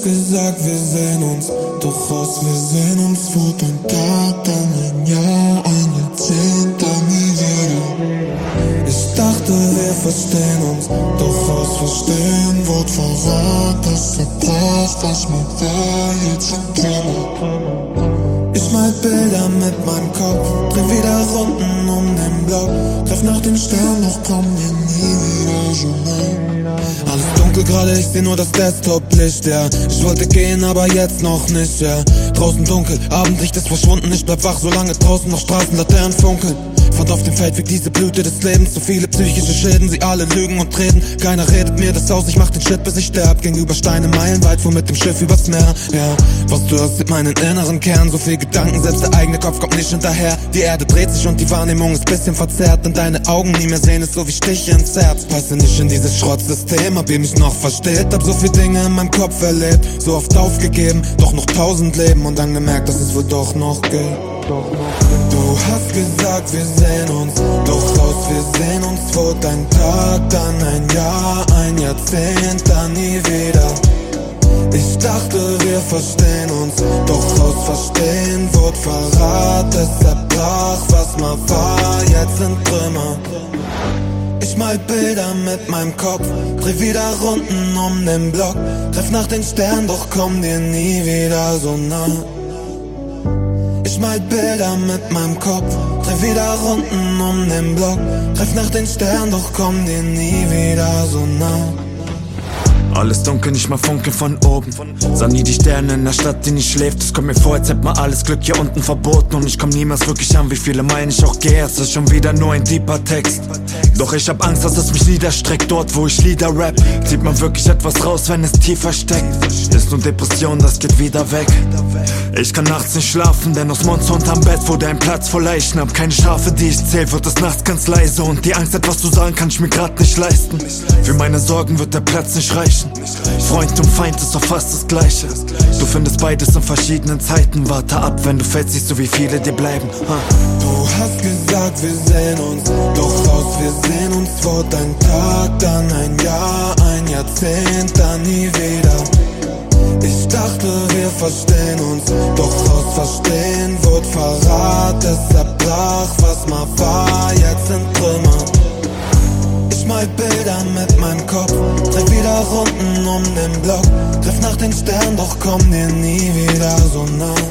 gesagt, wir sehen uns, doch aus Versehen uns wurde ein Tag, dann ein Jahr, ein Jahrzehnt, dann nie wieder. Ich dachte, wir verstehen uns, doch aus Verstehen wurde Verrat, das zerbrach, was mal war, jetzt sind Trümmer. Ich mal Bilder mit meinem Kopf, dreh wieder Runden um den Block, greif nach den Sternen, doch kommen wir nie wieder so nah. Alles dunkel gerade, ich seh nur das Desktop-Licht, ja. Ich wollte gehen, aber jetzt noch nicht, ja. Draußen dunkel, Abendlicht ist verschwunden, ich bleib wach, solange draußen noch Straßenlaternen funkeln. Fand auf dem Feldweg diese Blüte des Lebens, so viele psychische Schäden, sie alle lügen und reden. Keiner redet mir das aus, ich mach den Shit, bis ich sterb. Gegenüber Steine meilenweit, fuhr mit dem Schiff übers Meer, ja. Was du hörst, sieht meinen inneren Kern, so viel Gedanken, selbst der eigene Kopf kommt nicht hinterher. Die Erde dreht sich und die Wahrnehmung ist bisschen verzerrt, und deine Augen nie mehr sehen, ist so wie Stiche ins Herz. Passe nicht in dieses Schrottsystem, hab ihr mich noch versteht. Hab so viel Dinge in meinem Kopf erlebt, so oft aufgegeben, doch noch 1000 Leben und dann gemerkt, dass es wohl doch noch geht. Du hast gesagt, wir sehen uns, doch aus wir sehen uns wurde ein Tag, dann ein Jahr, ein Jahrzehnt, dann nie wieder. Ich dachte, wir verstehen uns, doch aus Verstehen wurde Verrat, es zerbrach, was mal war, jetzt sind Trümmer. Ich mal Bilder mit meinem Kopf, dreh wieder Runden um den Block, greif nach den Sternen, doch komm dir nie wieder so nah. Ich mal Bilder mit meinem Kopf, dreh wieder Runden um den Block, greif nach den Sternen, doch komm dir nie wieder so nah. Alles dunkel, nicht mal Funke von oben. Sah nie die Sterne in der Stadt, die nicht schläft. Es kommt mir vor, als hätte man alles Glück hier unten verboten. Und ich komm niemals wirklich an, wie viele Meilen ich auch gehe. Es ist schon wieder nur ein deeper Text. Doch ich hab Angst, dass es mich niederstreckt. Dort, wo ich Lieder rap, zieht man wirklich etwas raus, wenn es tiefer steckt. Ist nur Depression, das geht wieder weg. Ich kann nachts nicht schlafen, denn aus Monster unterm Bett wurde ein Platz voll Leichen. Hab keine Schafe, die ich zähl, wird es nachts ganz leise. Und die Angst, etwas zu sagen, kann ich mir grad nicht leisten. Für meine Sorgen wird der Platz nicht reichen. Freund und Feind ist doch fast das Gleiche. Du findest beides in verschiedenen Zeiten. Warte ab, wenn du fällst, siehst du, wie viele dir bleiben. Du hast gesagt, wir sehen uns, doch aus wir sehen uns wurde ein Tag, dann ein Jahr, ein Jahrzehnt, dann nie wieder. Ich dachte, wir verstehen uns, doch aus Verstehen wurde Verrat, es zerbrach, was mal war, jetzt sind Trümmer. Ich mal Bilder mit meinem Kopf, dreh wieder Runden um den Block, greif nach den Sternen, doch komm dir nie wieder so nah.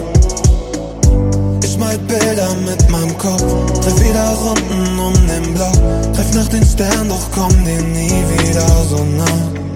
Ich mal Bilder mit meinem Kopf, dreh wieder Runden um den Block, greif nach den Sternen, doch komm dir nie wieder so nah.